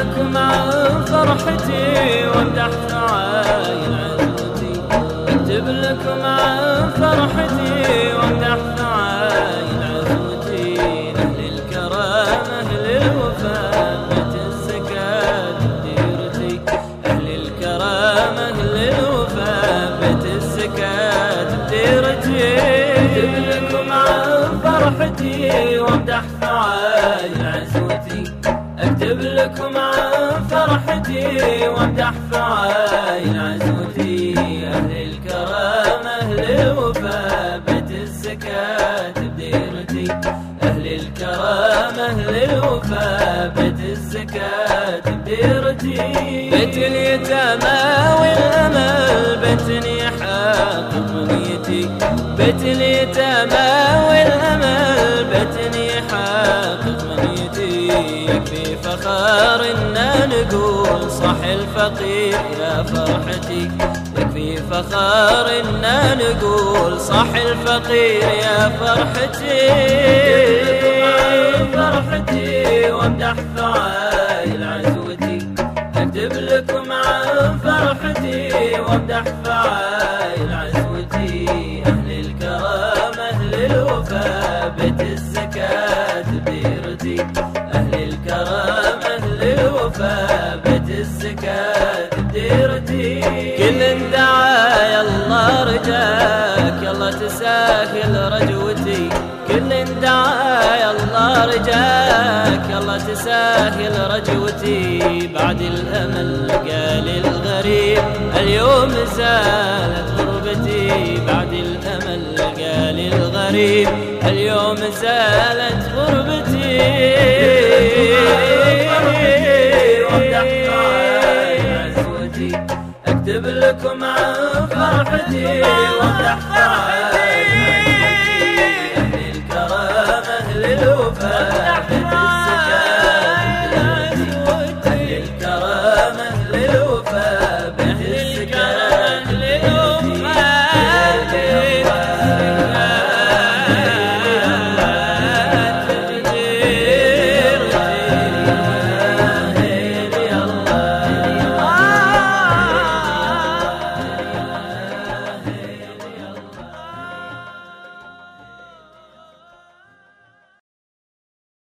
لكم عن فرحتي وامدح فعايل عزوتي، اكتب لكم عن فرحتي وامدح فعايل عزوتي. اهل الكرم اهل الوفاء بيت الزكاة بديرتي، اهل الكرم اهل الوفاء بيت الزكاة بديرتي. اكتب لكم عن فرحتي وامدح فعايل عزوتي، اكتب لكم عن فرحتي وامدح فعايل عزوتي. اهل الكرم اهل الوفاء بيت الزكاة بديرتي، اهل الكرم اهل الوفاء بيت الزكاة بديرتي. بيت اليتامى والامل بيت يحقق منيتي، بيت اليتامى والامل بيت يحقق منيتي. يكفي فخر إننا نقول صح الفقير يا فرحتي، يكفي فخر إننا نقول صح الفقير يا فرحتي. فرحتي وامدح فعايل عزوتي، اكتب لكم عن فرحتي وامدح فعايل عزوتي. اهل الكرم اهل الوفاء بيت الزكاة بديرتي، اهل الكرم اهل الوفاء بيت الزكاة بديرتي. كل دعا يلا رجاك يلا تساهل رجوتي، كل دعا يلا رجاك يلا تساهل رجوتي. بعد الامل قال الغريب اليوم زالت غربتي، بعد الامل قال الغريب اليوم زالت غربتي. وامدح فعايل عزوتي، اكتب لكم عن فرحتي وامدح فعايل